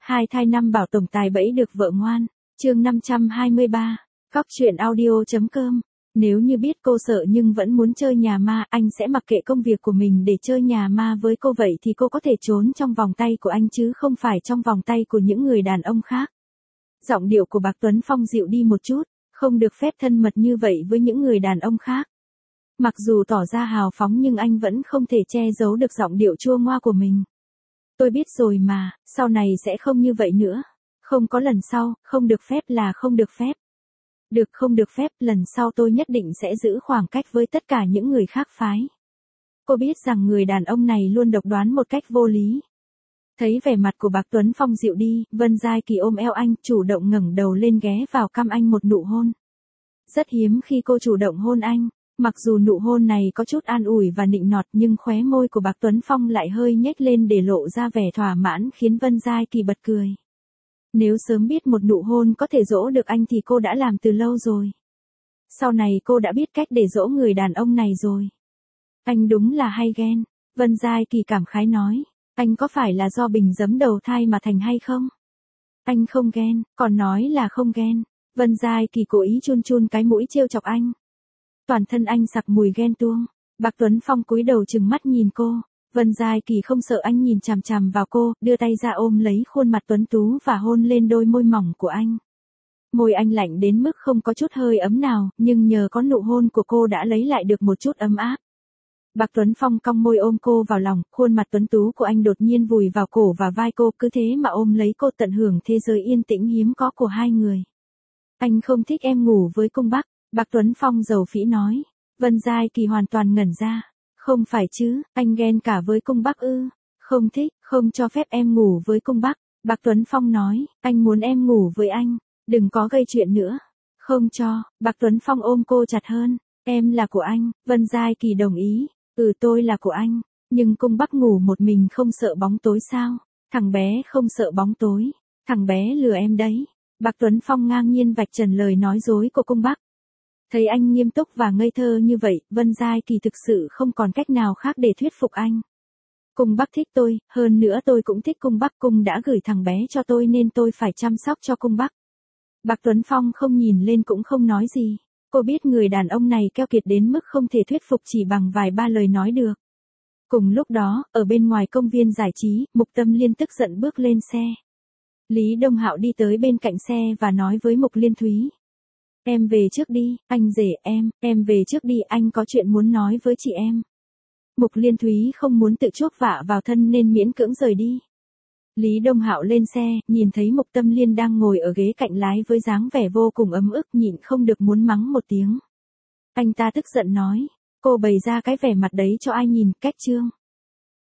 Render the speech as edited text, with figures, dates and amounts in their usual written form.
Hai thai năm bảo tổng tài bẫy được vợ ngoan. Chương 523. Cóc truyện audio.com. Nếu như biết cô sợ nhưng vẫn muốn chơi nhà ma, anh sẽ mặc kệ công việc của mình để chơi nhà ma với cô, vậy thì cô có thể trốn trong vòng tay của anh chứ không phải trong vòng tay của những người đàn ông khác. Giọng điệu của Bạc Tuấn Phong dịu đi một chút, không được phép thân mật như vậy với những người đàn ông khác. Mặc dù tỏ ra hào phóng nhưng anh vẫn không thể che giấu được giọng điệu chua ngoa của mình. Tôi biết rồi mà, sau này sẽ không như vậy nữa. Không có lần sau, không được phép là không được phép. Được, không được phép, lần sau tôi nhất định sẽ giữ khoảng cách với tất cả những người khác phái. Cô biết rằng người đàn ông này luôn độc đoán một cách vô lý. Thấy vẻ mặt của Bạc Tuấn Phong dịu đi, Vân Giai Kỳ ôm eo anh, chủ động ngẩng đầu lên ghé vào cằm anh một nụ hôn. Rất hiếm khi cô chủ động hôn anh, mặc dù nụ hôn này có chút an ủi và nịnh nọt nhưng khóe môi của Bạc Tuấn Phong lại hơi nhếch lên để lộ ra vẻ thỏa mãn khiến Vân Giai Kỳ bật cười. Nếu sớm biết một nụ hôn có thể dỗ được anh thì cô đã làm từ lâu rồi. Sau này cô đã biết cách để dỗ người đàn ông này rồi. Anh đúng là hay ghen, Vân Giai Kỳ cảm khái nói. Anh có phải là do bình giấm đầu thai mà thành hay không? Anh không ghen, còn nói là không ghen. Vân Giai Kỳ cố ý chun chun cái mũi trêu chọc anh. Toàn thân anh sặc mùi ghen tuông. Bạc Tuấn Phong cúi đầu trừng mắt nhìn cô. Vân Giai Kỳ không sợ anh nhìn chằm chằm vào cô, đưa tay ra ôm lấy khuôn mặt tuấn tú và hôn lên đôi môi mỏng của anh. Môi anh lạnh đến mức không có chút hơi ấm nào, nhưng nhờ có nụ hôn của cô đã lấy lại được một chút ấm áp. Bạc Tuấn Phong cong môi ôm cô vào lòng, khuôn mặt tuấn tú của anh đột nhiên vùi vào cổ và vai cô, cứ thế mà ôm lấy cô tận hưởng thế giới yên tĩnh hiếm có của hai người. Anh không thích em ngủ với cung Bắc, Bạc Tuấn Phong dầu phĩ nói. Vân Giai Kỳ hoàn toàn ngẩn ra. Không phải chứ, anh ghen cả với cung Bắc ư? Không thích, không cho phép em ngủ với cung Bắc. Bạc Tuấn Phong nói, anh muốn em ngủ với anh, đừng có gây chuyện nữa. Không cho, Bạc Tuấn Phong ôm cô chặt hơn. Em là của anh, Vân Giai Kỳ đồng ý. Tôi là của anh, nhưng cung Bắc ngủ một mình không sợ bóng tối sao? Thằng bé không sợ bóng tối, thằng bé lừa em đấy. Bạc Tuấn Phong ngang nhiên vạch trần lời nói dối của cung Bắc. Thấy anh nghiêm túc và ngây thơ như vậy, Vân Giai Kỳ thực sự không còn cách nào khác để thuyết phục anh. Cung Bắc thích tôi, hơn nữa tôi cũng thích cung Bắc, cung đã gửi thằng bé cho tôi nên tôi phải chăm sóc cho cung Bắc. Bạc Tuấn Phong không nhìn lên cũng không nói gì. Cô biết người đàn ông này keo kiệt đến mức không thể thuyết phục chỉ bằng vài ba lời nói được. Cùng lúc đó, ở bên ngoài công viên giải trí, Mục Tâm Liên tức giận bước lên xe. Lý Đông Hạo đi tới bên cạnh xe và nói với Mục Liên Thúy. Em về trước đi, anh rể em về trước đi, anh có chuyện muốn nói với chị em. Mục Liên Thúy không muốn tự chuốc vạ vào thân nên miễn cưỡng rời đi. Lý Đông Hạo lên xe, nhìn thấy Mục Tâm Liên đang ngồi ở ghế cạnh lái với dáng vẻ vô cùng ấm ức, nhịn không được muốn mắng một tiếng. Anh ta tức giận nói, cô bày ra cái vẻ mặt đấy cho ai nhìn, cách trương.